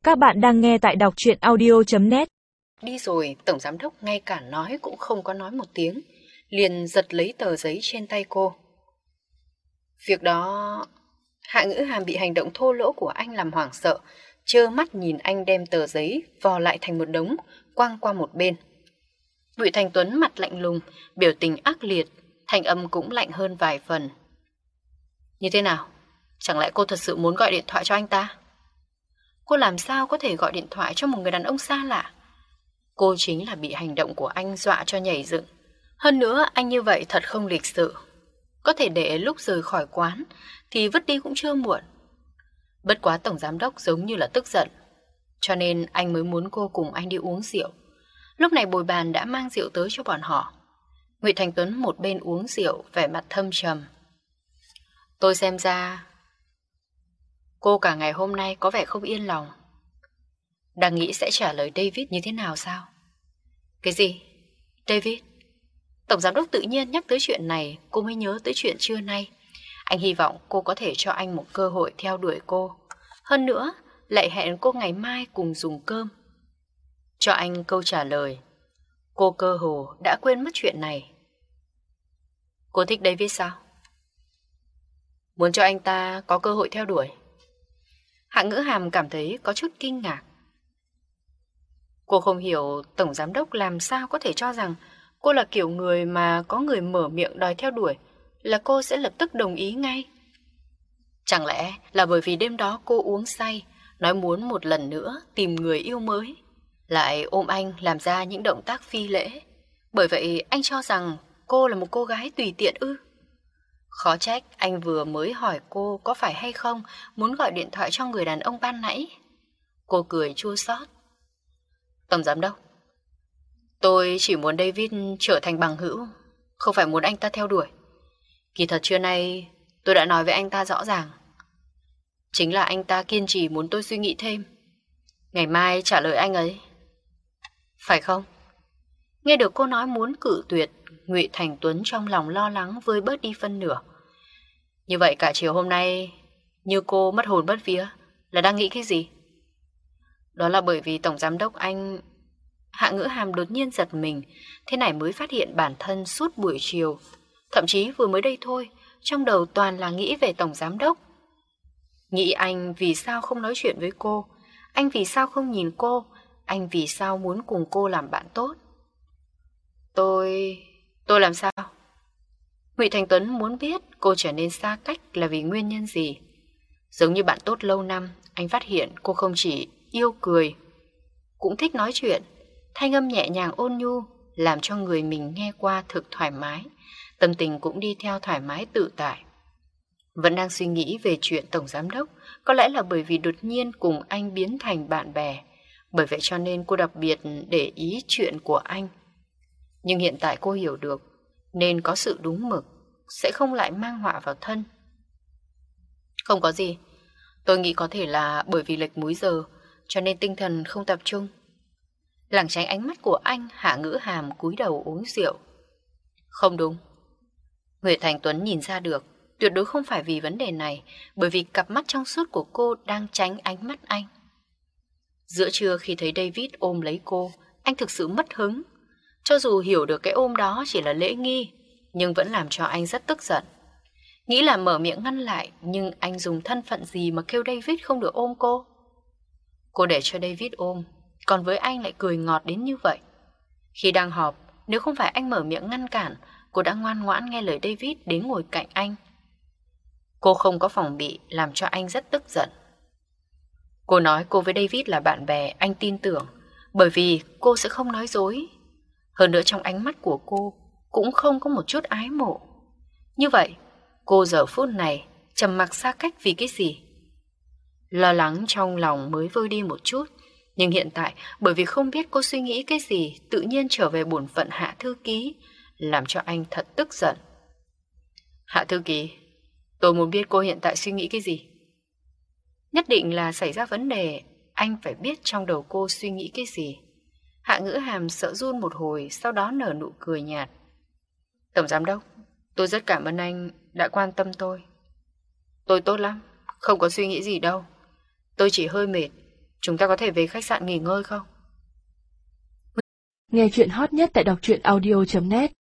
Các bạn đang nghe tại đọc truyện audio.net. Đi rồi, tổng giám đốc ngay cả nói cũng không có nói một tiếng, liền giật lấy tờ giấy trên tay cô. Việc đó... Hạ Ngữ Hàm bị hành động thô lỗ của anh làm hoảng sợ, trơ mắt nhìn anh đem tờ giấy vò lại thành một đống, quăng qua một bên. Ngụy Thành Tuấn mặt lạnh lùng, biểu tình ác liệt, thanh âm cũng lạnh hơn vài phần. Như thế nào? Chẳng lẽ cô thật sự muốn gọi điện thoại cho anh ta? Cô làm sao có thể gọi điện thoại cho một người đàn ông xa lạ? Cô chính là bị hành động của anh dọa cho nhảy dựng. Hơn nữa anh như vậy thật không lịch sự. Có thể để lúc rời khỏi quán thì vứt đi cũng chưa muộn. Bất quá tổng giám đốc giống như là tức giận, cho nên anh mới muốn cô cùng anh đi uống rượu. Lúc này bồi bàn đã mang rượu tới cho bọn họ. Ngụy Thành Tuấn một bên uống rượu, vẻ mặt thâm trầm. Tôi xem ra cô cả ngày hôm nay có vẻ không yên lòng. Đang nghĩ sẽ trả lời David như thế nào sao? Cái gì? David? Tổng giám đốc tự nhiên nhắc tới chuyện này, cô mới nhớ tới chuyện trưa nay. Anh hy vọng cô có thể cho anh một cơ hội theo đuổi cô. Hơn nữa, lại hẹn cô ngày mai cùng dùng cơm. Cho anh câu trả lời. Cô cơ hồ đã quên mất chuyện này. Cô thích David sao? Muốn cho anh ta có cơ hội theo đuổi. Hạ Ngữ Hàm cảm thấy có chút kinh ngạc. Cô không hiểu tổng giám đốc làm sao có thể cho rằng cô là kiểu người mà có người mở miệng đòi theo đuổi là cô sẽ lập tức đồng ý ngay. Chẳng lẽ là bởi vì đêm đó cô uống say, nói muốn một lần nữa tìm người yêu mới, lại ôm anh làm ra những động tác phi lễ. Bởi vậy anh cho rằng cô là một cô gái tùy tiện ư? Khó trách anh vừa mới hỏi cô có phải hay không muốn gọi điện thoại cho người đàn ông ban nãy. Cô cười chua xót. Tổng giám đốc, tôi chỉ muốn David trở thành bằng hữu, không phải muốn anh ta theo đuổi. Kỳ thật trưa nay tôi đã nói với anh ta rõ ràng. Chính là anh ta kiên trì muốn tôi suy nghĩ thêm, ngày mai trả lời anh ấy. Phải không? Nghe được cô nói muốn cự tuyệt, Ngụy Thành Tuấn trong lòng lo lắng vơi bớt đi phân nửa. Như vậy cả chiều hôm nay, như cô mất hồn mất vía, là đang nghĩ cái gì? Đó là bởi vì tổng giám đốc anh... Hạ Ngữ Hàm đột nhiên giật mình, thế này mới phát hiện bản thân suốt buổi chiều, thậm chí vừa mới đây thôi, trong đầu toàn là nghĩ về tổng giám đốc. Nghĩ anh vì sao không nói chuyện với cô, anh vì sao không nhìn cô, anh vì sao muốn cùng cô làm bạn tốt. Tôi làm sao? Ngụy Thành Tuấn muốn biết cô trở nên xa cách là vì nguyên nhân gì. Giống như bạn tốt lâu năm, anh phát hiện cô không chỉ yêu cười, cũng thích nói chuyện. Thanh âm nhẹ nhàng ôn nhu, làm cho người mình nghe qua thực thoải mái, tâm tình cũng đi theo thoải mái tự tại. Vẫn đang suy nghĩ về chuyện tổng giám đốc, có lẽ là bởi vì đột nhiên cùng anh biến thành bạn bè, bởi vậy cho nên cô đặc biệt để ý chuyện của anh. Nhưng hiện tại cô hiểu được, nên có sự đúng mực, sẽ không lại mang họa vào thân. Không có gì, tôi nghĩ có thể là bởi vì lệch múi giờ, cho nên tinh thần không tập trung. Lảng tránh ánh mắt của anh, Hạ Ngữ Hàm cúi đầu uống rượu. Không đúng. Nguyễn Thành Tuấn nhìn ra được, tuyệt đối không phải vì vấn đề này, bởi vì cặp mắt trong suốt của cô đang tránh ánh mắt anh. Giữa trưa khi thấy David ôm lấy cô, anh thực sự mất hứng. Cho dù hiểu được cái ôm đó chỉ là lễ nghi, nhưng vẫn làm cho anh rất tức giận. Nghĩ là mở miệng ngăn lại, nhưng anh dùng thân phận gì mà kêu David không được ôm cô? Cô để cho David ôm, còn với anh lại cười ngọt đến như vậy. Khi đang họp, nếu không phải anh mở miệng ngăn cản, cô đã ngoan ngoãn nghe lời David đến ngồi cạnh anh. Cô không có phòng bị, làm cho anh rất tức giận. Cô nói cô với David là bạn bè, anh tin tưởng, bởi vì cô sẽ không nói dối. Hơn nữa trong ánh mắt của cô cũng không có một chút ái mộ. Như vậy, cô giờ phút này trầm mặc xa cách vì cái gì? Lo lắng trong lòng mới vơi đi một chút, nhưng hiện tại bởi vì không biết cô suy nghĩ cái gì, tự nhiên trở về bổn phận hạ thư ký, làm cho anh thật tức giận. Hạ thư ký, tôi muốn biết cô hiện tại suy nghĩ cái gì. Nhất định là xảy ra vấn đề, anh phải biết trong đầu cô suy nghĩ cái gì. Hạ Ngữ Hàm sợ run một hồi, sau đó nở nụ cười nhạt. Tổng giám đốc, tôi rất cảm ơn anh đã quan tâm tôi. Tôi tốt lắm, không có suy nghĩ gì đâu. Tôi chỉ hơi mệt, Chúng ta có thể về khách sạn nghỉ ngơi không? Nghe chuyện hot nhất tại đọc truyện audio.net